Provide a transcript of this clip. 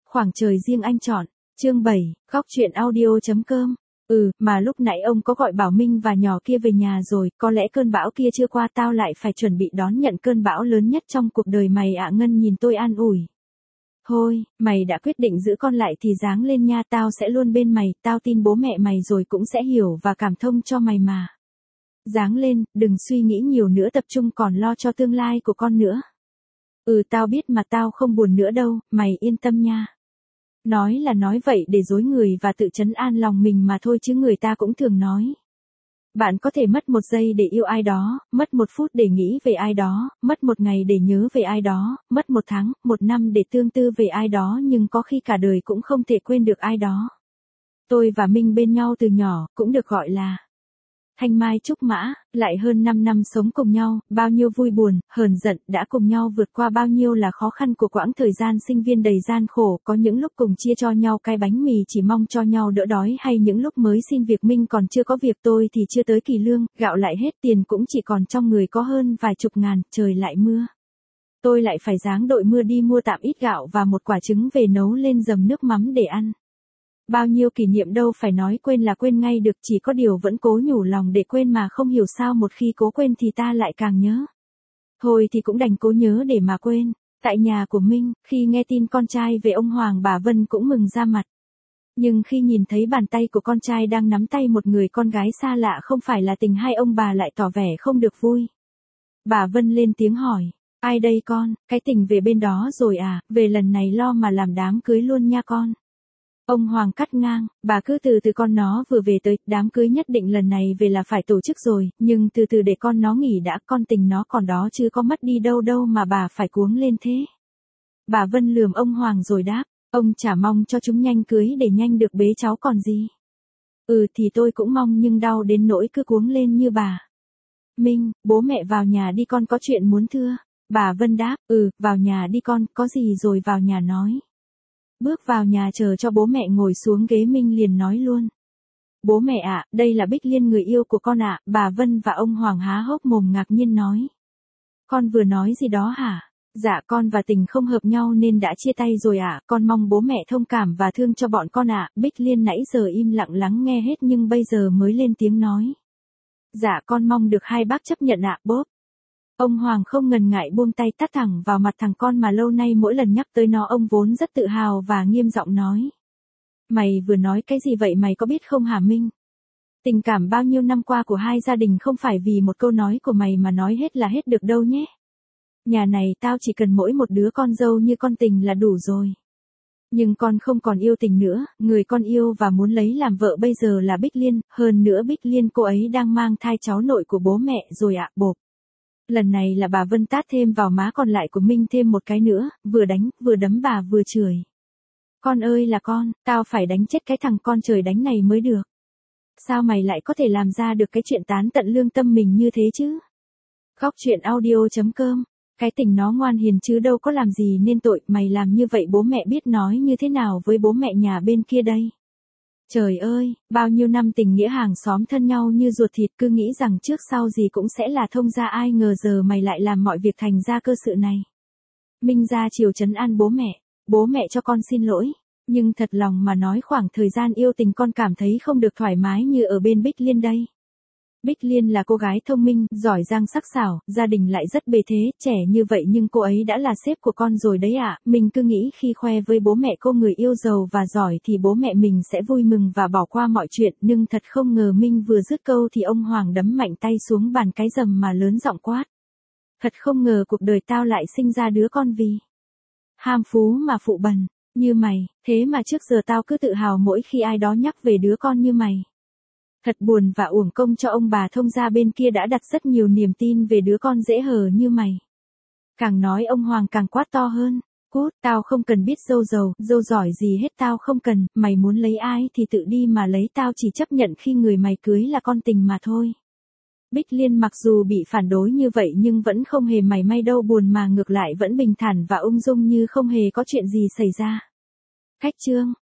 Khoảng trời riêng anh chọn. Chương 7, góc chuyện audio.com. Mà lúc nãy ông có gọi Bảo Minh và nhỏ kia về nhà rồi, có lẽ cơn bão kia chưa qua tao lại phải chuẩn bị đón nhận cơn bão lớn nhất trong cuộc đời mày ạ. Ngân nhìn tôi an ủi. Thôi, mày đã quyết định giữ con lại thì ráng lên nha, tao sẽ luôn bên mày, tao tin bố mẹ mày rồi cũng sẽ hiểu và cảm thông cho mày mà. Ráng lên, đừng suy nghĩ nhiều nữa, tập trung còn lo cho tương lai của con nữa. Tao biết mà, tao không buồn nữa đâu, mày yên tâm nha. Nói là nói vậy để dối người và tự trấn an lòng mình mà thôi, chứ người ta cũng thường nói. Bạn có thể mất 1 giây để yêu ai đó, mất 1 phút để nghĩ về ai đó, mất 1 ngày để nhớ về ai đó, mất 1 tháng, 1 năm để tương tư về ai đó, nhưng có khi cả đời cũng không thể quên được ai đó. Tôi và Minh bên nhau từ nhỏ, cũng được gọi là thanh mai trúc mã, lại hơn 5 năm sống cùng nhau, bao nhiêu vui buồn, hờn giận, đã cùng nhau vượt qua bao nhiêu là khó khăn của quãng thời gian sinh viên đầy gian khổ, có những lúc cùng chia cho nhau cái bánh mì chỉ mong cho nhau đỡ đói, hay những lúc mới xin việc Minh còn chưa có việc, tôi thì chưa tới kỳ lương, gạo lại hết, tiền cũng chỉ còn trong người có hơn vài chục ngàn, trời lại mưa. Tôi lại phải dáng đội mưa đi mua tạm ít gạo và 1 quả trứng về nấu lên dầm nước mắm để ăn. Bao nhiêu kỷ niệm đâu phải nói quên là quên ngay được, chỉ có điều vẫn cố nhủ lòng để quên mà không hiểu sao một khi cố quên thì ta lại càng nhớ. Thôi thì cũng đành cố nhớ để mà quên. Tại nhà của Minh, khi nghe tin con trai về ông Hoàng, bà Vân cũng mừng ra mặt. Nhưng khi nhìn thấy bàn tay của con trai đang nắm tay một người con gái xa lạ không phải là tình, hai ông bà lại tỏ vẻ không được vui. Bà Vân lên tiếng hỏi, ai đây con, cái Tình về bên đó rồi à, về lần này lo mà làm đám cưới luôn nha con. Ông Hoàng cắt ngang, bà cứ từ từ, con nó vừa về tới, đám cưới nhất định lần này về là phải tổ chức rồi, nhưng từ từ để con nó nghỉ đã, con Tình nó còn đó chứ có mất đi đâu đâu mà bà phải cuống lên thế. Bà Vân lườm ông Hoàng rồi đáp, ông chả mong cho chúng nhanh cưới để nhanh được bế cháu còn gì. Thì tôi cũng mong, nhưng đau đến nỗi cứ cuống lên như bà. Minh, bố mẹ vào nhà đi, con có chuyện muốn thưa. Bà Vân đáp, vào nhà đi con, có gì rồi vào nhà nói. Bước vào nhà chờ cho bố mẹ ngồi xuống ghế, Minh liền nói luôn. Bố mẹ ạ, đây là Bích Liên người yêu của con ạ. Bà Vân và ông Hoàng há hốc mồm ngạc nhiên nói. Con vừa nói gì đó hả? Dạ, con và Tình không hợp nhau nên đã chia tay rồi ạ. Con mong bố mẹ thông cảm và thương cho bọn con ạ. Bích Liên nãy giờ im lặng lắng nghe hết nhưng bây giờ mới lên tiếng nói. Dạ, con mong được hai bác chấp nhận ạ, bốp. Ông Hoàng không ngần ngại buông tay tát thẳng vào mặt thằng con mà lâu nay mỗi lần nhắc tới nó ông vốn rất tự hào và nghiêm giọng nói. Mày vừa nói cái gì vậy, mày có biết không hả Minh? Tình cảm bao nhiêu năm qua của hai gia đình không phải vì một câu nói của mày mà nói hết là hết được đâu nhé. Nhà này tao chỉ cần mỗi một đứa con dâu như con Tình là đủ rồi. Nhưng con không còn yêu Tình nữa, người con yêu và muốn lấy làm vợ bây giờ là Bích Liên, hơn nữa Bích Liên cô ấy đang mang thai cháu nội của bố mẹ rồi ạ, bộp. Lần này là bà Vân tát thêm vào má còn lại của Minh thêm một cái nữa, vừa đánh, vừa đấm bà vừa chửi. Con ơi là con, tao phải đánh chết cái thằng con trời đánh này mới được. Sao mày lại có thể làm ra được cái chuyện tán tận lương tâm mình như thế chứ? Góc chuyện audio.com. Cái Tình nó ngoan hiền chứ đâu có làm gì nên tội, mày làm như vậy bố mẹ biết nói như thế nào với bố mẹ nhà bên kia đây? Trời ơi, bao nhiêu năm tình nghĩa hàng xóm thân nhau như ruột thịt, cứ nghĩ rằng trước sau gì cũng sẽ là thông gia, ai ngờ giờ mày lại làm mọi việc thành ra cơ sự này. Minh ra chiều trấn an bố mẹ cho con xin lỗi, nhưng thật lòng mà nói khoảng thời gian yêu Tình con cảm thấy không được thoải mái như ở bên Bích Liên đây. Bích Liên là cô gái thông minh, giỏi giang sắc sảo, gia đình lại rất bề thế, trẻ như vậy nhưng cô ấy đã là sếp của con rồi đấy ạ. Mình cứ nghĩ khi khoe với bố mẹ cô người yêu giàu và giỏi thì bố mẹ mình sẽ vui mừng và bỏ qua mọi chuyện, nhưng thật không ngờ Minh vừa dứt câu thì ông Hoàng đấm mạnh tay xuống bàn cái rầm mà lớn giọng quát. Thật không ngờ cuộc đời tao lại sinh ra đứa con vì ham phú mà phụ bần, như mày, thế mà trước giờ tao cứ tự hào mỗi khi ai đó nhắc về đứa con như mày. Thật buồn và uổng công cho ông bà thông gia bên kia đã đặt rất nhiều niềm tin về đứa con dễ hờ như mày. Càng nói ông Hoàng càng quát to hơn. Cút, tao không cần biết dâu giàu, dâu giỏi gì hết, tao không cần, mày muốn lấy ai thì tự đi mà lấy, tao chỉ chấp nhận khi người mày cưới là con Tình mà thôi. Bích Liên mặc dù bị phản đối như vậy nhưng vẫn không hề mảy may đâu buồn mà ngược lại vẫn bình thản và ung dung như không hề có chuyện gì xảy ra. Cách chương.